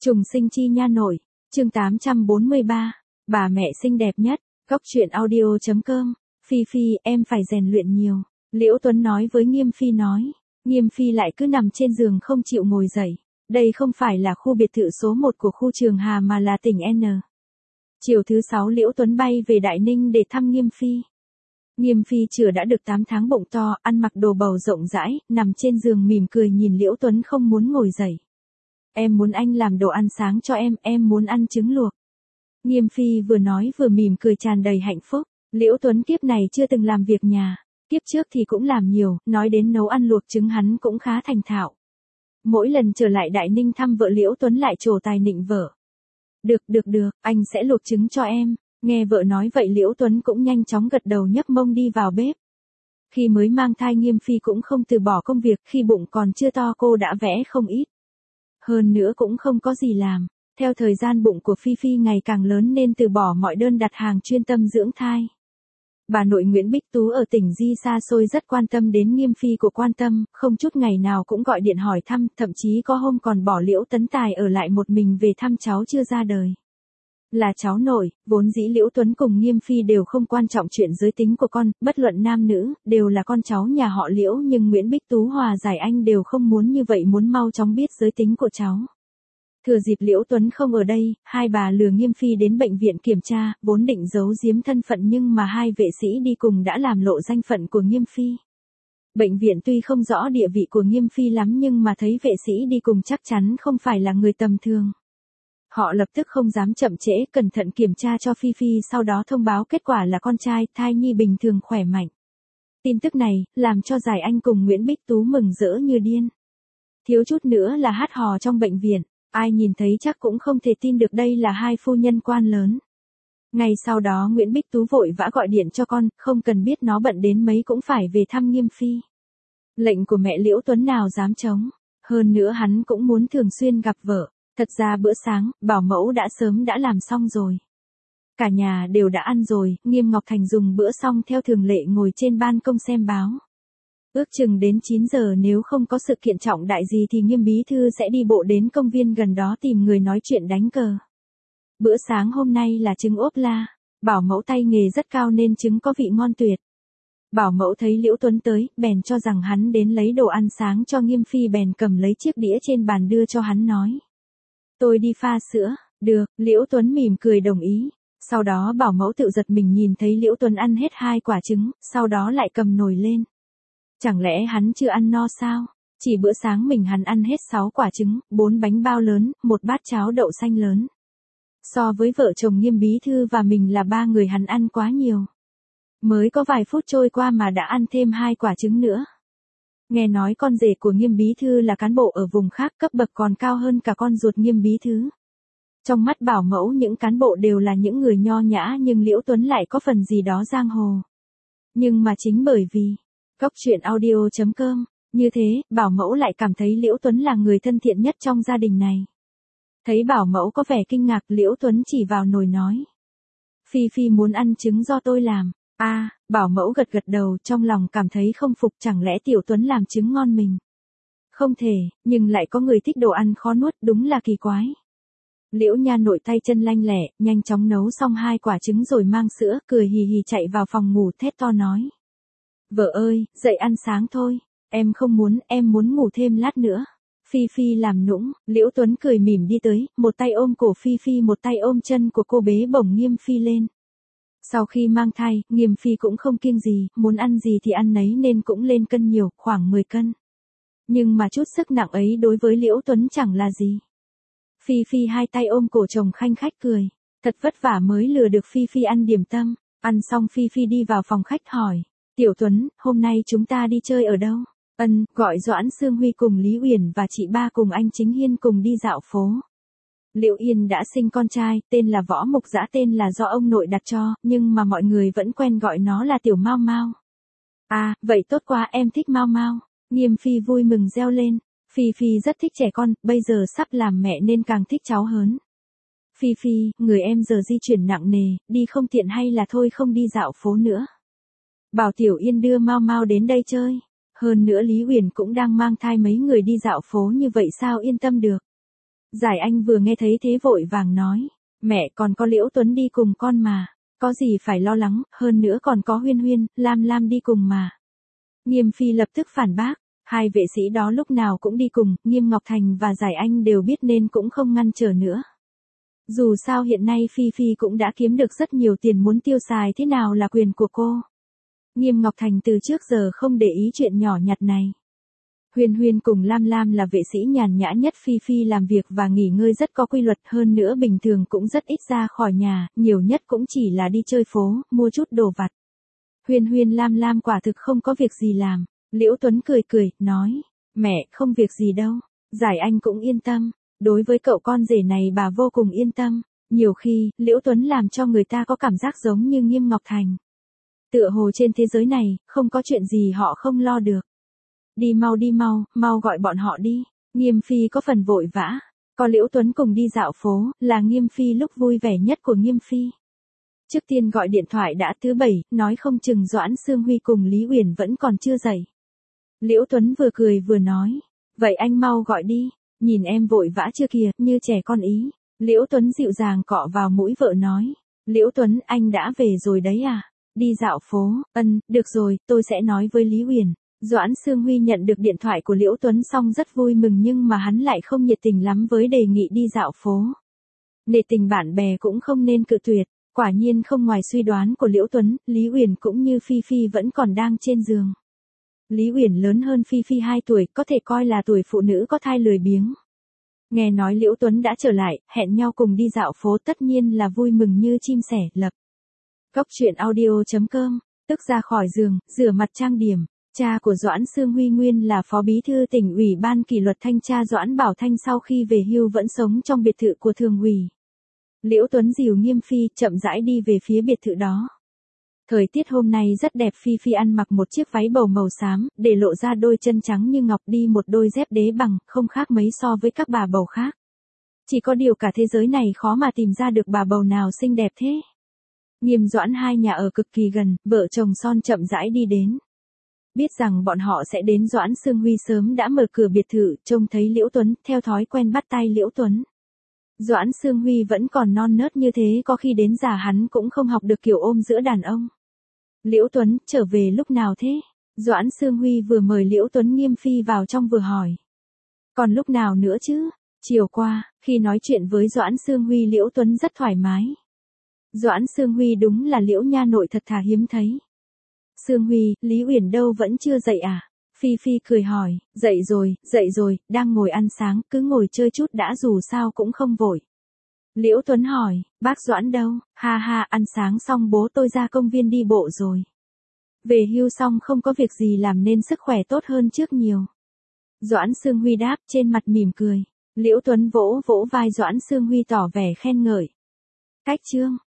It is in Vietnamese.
Trùng sinh chi nha nội, chương 843, bà mẹ xinh đẹp nhất, góc truyện audio.com, Phi Phi, em phải rèn luyện nhiều. Liễu Tuấn nói với Nghiêm Phi nói, Nghiêm Phi lại cứ nằm trên giường không chịu ngồi dậy. Đây không phải là khu biệt thự số 1 của khu Trường Hà mà là tỉnh N. Chiều thứ 6 Liễu Tuấn bay về Đại Ninh để thăm Nghiêm Phi. Nghiêm Phi chửa đã được 8 tháng bụng to, ăn mặc đồ bầu rộng rãi, nằm trên giường mỉm cười nhìn Liễu Tuấn không muốn ngồi dậy. Em muốn anh làm đồ ăn sáng cho em muốn ăn trứng luộc. Nghiêm Phi vừa nói vừa mỉm cười tràn đầy hạnh phúc. Liễu Tuấn kiếp này chưa từng làm việc nhà, kiếp trước thì cũng làm nhiều, nói đến nấu ăn luộc trứng hắn cũng khá thành thạo. Mỗi lần trở lại Đại Ninh thăm vợ Liễu Tuấn lại trổ tài nịnh vợ. Được, anh sẽ luộc trứng cho em. Nghe vợ nói vậy Liễu Tuấn cũng nhanh chóng gật đầu nhấc mông đi vào bếp. Khi mới mang thai Nghiêm Phi cũng không từ bỏ công việc, khi bụng còn chưa to cô đã vẽ không ít. Hơn nữa cũng không có gì làm. Theo thời gian bụng của Phi Phi ngày càng lớn nên từ bỏ mọi đơn đặt hàng chuyên tâm dưỡng thai. Bà nội Nguyễn Bích Tú ở tỉnh Di xa xôi rất quan tâm đến Nghiêm Phi của quan tâm, không chút ngày nào cũng gọi điện hỏi thăm, thậm chí có hôm còn bỏ Liễu Tấn Tài ở lại một mình về thăm cháu chưa ra đời. Là cháu nội, vốn dĩ Liễu Tuấn cùng Nghiêm Phi đều không quan trọng chuyện giới tính của con, bất luận nam nữ, đều là con cháu nhà họ Liễu, nhưng Nguyễn Bích Tú Hòa giải anh đều không muốn như vậy, muốn mau chóng biết giới tính của cháu. Thừa dịp Liễu Tuấn không ở đây, hai bà lừa Nghiêm Phi đến bệnh viện kiểm tra, vốn định giấu giếm thân phận nhưng mà hai vệ sĩ đi cùng đã làm lộ danh phận của Nghiêm Phi. Bệnh viện tuy không rõ địa vị của Nghiêm Phi lắm nhưng mà thấy vệ sĩ đi cùng chắc chắn không phải là người tầm thường. Họ lập tức không dám chậm trễ, cẩn thận kiểm tra cho Phi Phi, sau đó thông báo kết quả là con trai, thai nhi bình thường khỏe mạnh. Tin tức này, làm cho Giải Anh cùng Nguyễn Bích Tú mừng rỡ như điên. Thiếu chút nữa là hát hò trong bệnh viện, ai nhìn thấy chắc cũng không thể tin được đây là hai phu nhân quan lớn. Ngày sau đó Nguyễn Bích Tú vội vã gọi điện cho con, không cần biết nó bận đến mấy cũng phải về thăm Nghiêm Phi. Lệnh của mẹ Liễu Tuấn nào dám chống, hơn nữa hắn cũng muốn thường xuyên gặp vợ. Thật ra bữa sáng, bảo mẫu đã sớm đã làm xong rồi. Cả nhà đều đã ăn rồi, Nghiêm Ngọc Thành dùng bữa xong theo thường lệ ngồi trên ban công xem báo. Ước chừng đến 9 giờ nếu không có sự kiện trọng đại gì thì Nghiêm bí thư sẽ đi bộ đến công viên gần đó tìm người nói chuyện đánh cờ. Bữa sáng hôm nay là trứng ốp la, bảo mẫu tay nghề rất cao nên trứng có vị ngon tuyệt. Bảo mẫu thấy Liễu Tuấn tới, bèn cho rằng hắn đến lấy đồ ăn sáng cho Nghiêm Phi, bèn cầm lấy chiếc đĩa trên bàn đưa cho hắn nói. Tôi đi pha sữa, được, Liễu Tuấn mỉm cười đồng ý. Sau đó bảo mẫu tự giật mình nhìn thấy Liễu Tuấn ăn hết 2 quả trứng, sau đó lại cầm nồi lên. Chẳng lẽ hắn chưa ăn no sao? Chỉ bữa sáng mình hắn ăn hết 6 quả trứng, 4 bánh bao lớn, 1 bát cháo đậu xanh lớn. So với vợ chồng Nghiêm bí thư và mình là 3 người hắn ăn quá nhiều. Mới có vài phút trôi qua mà đã ăn thêm 2 quả trứng nữa. Nghe nói con rể của Nghiêm bí thư là cán bộ ở vùng khác, cấp bậc còn cao hơn cả con ruột Nghiêm bí thư. Trong mắt bảo mẫu những cán bộ đều là những người nho nhã nhưng Liễu Tuấn lại có phần gì đó giang hồ. Nhưng mà chính bởi vì góc truyện audio.com, như thế, bảo mẫu lại cảm thấy Liễu Tuấn là người thân thiện nhất trong gia đình này. Thấy bảo mẫu có vẻ kinh ngạc, Liễu Tuấn chỉ vào nồi nói. Phi Phi muốn ăn trứng do tôi làm. Bảo mẫu gật đầu, trong lòng cảm thấy không phục, chẳng lẽ Tiểu Tuấn làm trứng ngon mình. Không thể, nhưng lại có người thích đồ ăn khó nuốt, đúng là kỳ quái. Liễu nha nội tay chân lanh lẹ, nhanh chóng nấu xong 2 quả trứng rồi mang sữa, cười hì hì chạy vào phòng ngủ thét to nói. Vợ ơi, dậy ăn sáng thôi, em không muốn, em muốn ngủ thêm lát nữa. Phi Phi làm nũng, Liễu Tuấn cười mỉm đi tới, một tay ôm cổ Phi Phi, một tay ôm chân của cô bế bổng Nghiêm Phi lên. Sau khi mang thai, Nghiêm Phi cũng không kiêng gì, muốn ăn gì thì ăn nấy nên cũng lên cân nhiều, khoảng 10 cân. Nhưng mà chút sức nặng ấy đối với Liễu Tuấn chẳng là gì. Phi Phi hai tay ôm cổ chồng khanh khách cười, thật vất vả mới lừa được Phi Phi ăn điểm tâm. Ăn xong Phi Phi đi vào phòng khách hỏi, Tiểu Tuấn, hôm nay chúng ta đi chơi ở đâu? Gọi Doãn Sương Huy cùng Lý Uyển và chị ba cùng anh Chính Hiên cùng đi dạo phố. Liễu Yên đã sinh con trai, tên là Võ Mục Dã, tên là do ông nội đặt cho, nhưng mà mọi người vẫn quen gọi nó là Tiểu Mao Mao. Vậy tốt quá, em thích Mao Mao. Nghiêm Phi vui mừng reo lên. Phi Phi rất thích trẻ con, bây giờ sắp làm mẹ nên càng thích cháu hơn. Phi Phi, người em giờ di chuyển nặng nề, đi không tiện hay là thôi không đi dạo phố nữa. Bảo Tiểu Yên đưa Mao Mao đến đây chơi. Hơn nữa Lý Uyển cũng đang mang thai, mấy người đi dạo phố như vậy sao yên tâm được. Giải Anh vừa nghe thấy thế vội vàng nói, mẹ còn có Liễu Tuấn đi cùng con mà, có gì phải lo lắng, hơn nữa còn có Huyên Huyên, Lam Lam đi cùng mà. Nghiêm Phi lập tức phản bác, hai vệ sĩ đó lúc nào cũng đi cùng, Nghiêm Ngọc Thành và Giải Anh đều biết nên cũng không ngăn trở nữa. Dù sao hiện nay Phi Phi cũng đã kiếm được rất nhiều tiền, muốn tiêu xài thế nào là quyền của cô. Nghiêm Ngọc Thành từ trước giờ không để ý chuyện nhỏ nhặt này. Huyên Huyên cùng Lam Lam là vệ sĩ nhàn nhã nhất, Phi Phi làm việc và nghỉ ngơi rất có quy luật, hơn nữa bình thường cũng rất ít ra khỏi nhà, nhiều nhất cũng chỉ là đi chơi phố, mua chút đồ vặt. Huyên Huyên Lam Lam quả thực không có việc gì làm. Liễu Tuấn cười cười, nói, mẹ, không việc gì đâu. Giải Anh cũng yên tâm. Đối với cậu con rể này bà vô cùng yên tâm. Nhiều khi, Liễu Tuấn làm cho người ta có cảm giác giống như Nghiêm Ngọc Thành. Tựa hồ trên thế giới này, không có chuyện gì họ không lo được. Đi mau, mau gọi bọn họ đi. Nghiêm Phi có phần vội vã. Có Liễu Tuấn cùng đi dạo phố, là Nghiêm Phi lúc vui vẻ nhất của Nghiêm Phi. Trước tiên gọi điện thoại đã thứ 7, nói không chừng Doãn Sương Huy cùng Lý Uyển vẫn còn chưa dậy. Liễu Tuấn vừa cười vừa nói, vậy anh mau gọi đi, nhìn em vội vã chưa kìa, như trẻ con ý. Liễu Tuấn dịu dàng cọ vào mũi vợ nói, Liễu Tuấn, anh đã về rồi đấy à? Đi dạo phố, được rồi, tôi sẽ nói với Lý Uyển. Doãn Sương Huy nhận được điện thoại của Liễu Tuấn xong rất vui mừng, nhưng mà hắn lại không nhiệt tình lắm với đề nghị đi dạo phố. Nể tình bạn bè cũng không nên cự tuyệt. Quả nhiên không ngoài suy đoán của Liễu Tuấn, Lý Uyển cũng như Phi Phi vẫn còn đang trên giường. Lý Uyển lớn hơn Phi Phi 2 tuổi, có thể coi là tuổi phụ nữ có thai lười biếng. Nghe nói Liễu Tuấn đã trở lại, hẹn nhau cùng đi dạo phố, tất nhiên là vui mừng như chim sẻ. Lập Cốc truyện audio.com, tức ra khỏi giường, rửa mặt trang điểm. Cha của Doãn Sương Huy nguyên là phó bí thư tỉnh ủy ban kỷ luật thanh tra Doãn Bảo Thanh, sau khi về hưu vẫn sống trong biệt thự của thường ủy. Liễu Tuấn dìu Nghiêm Phi chậm rãi đi về phía biệt thự đó. Thời tiết hôm nay rất đẹp, Phi Phi ăn mặc một chiếc váy bầu màu xám, để lộ ra đôi chân trắng như ngọc, đi một đôi dép đế bằng, không khác mấy so với các bà bầu khác. Chỉ có điều cả thế giới này khó mà tìm ra được bà bầu nào xinh đẹp thế. Nghiêm Doãn hai nhà ở cực kỳ gần, vợ chồng son chậm rãi đi đến. Biết rằng bọn họ sẽ đến, Doãn Sương Huy sớm đã mở cửa biệt thự, trông thấy Liễu Tuấn, theo thói quen bắt tay Liễu Tuấn. Doãn Sương Huy vẫn còn non nớt như thế, có khi đến già hắn cũng không học được kiểu ôm giữa đàn ông. Liễu Tuấn, trở về lúc nào thế? Doãn Sương Huy vừa mời Liễu Tuấn Nghiêm Phi vào trong vừa hỏi. Còn lúc nào nữa chứ? Chiều qua, khi nói chuyện với Doãn Sương Huy, Liễu Tuấn rất thoải mái. Doãn Sương Huy đúng là Liễu nha nội thật thà hiếm thấy. Sương Huy, Lý Uyển đâu vẫn chưa dậy à? Phi Phi cười hỏi, dậy rồi, đang ngồi ăn sáng, cứ ngồi chơi chút đã, dù sao cũng không vội. Liễu Tuấn hỏi, bác Doãn đâu? Ha ha, ăn sáng xong bố tôi ra công viên đi bộ rồi. Về hưu xong không có việc gì làm nên sức khỏe tốt hơn trước nhiều. Doãn Sương Huy đáp, trên mặt mỉm cười. Liễu Tuấn vỗ vỗ vai Doãn Sương Huy tỏ vẻ khen ngợi. Cách chương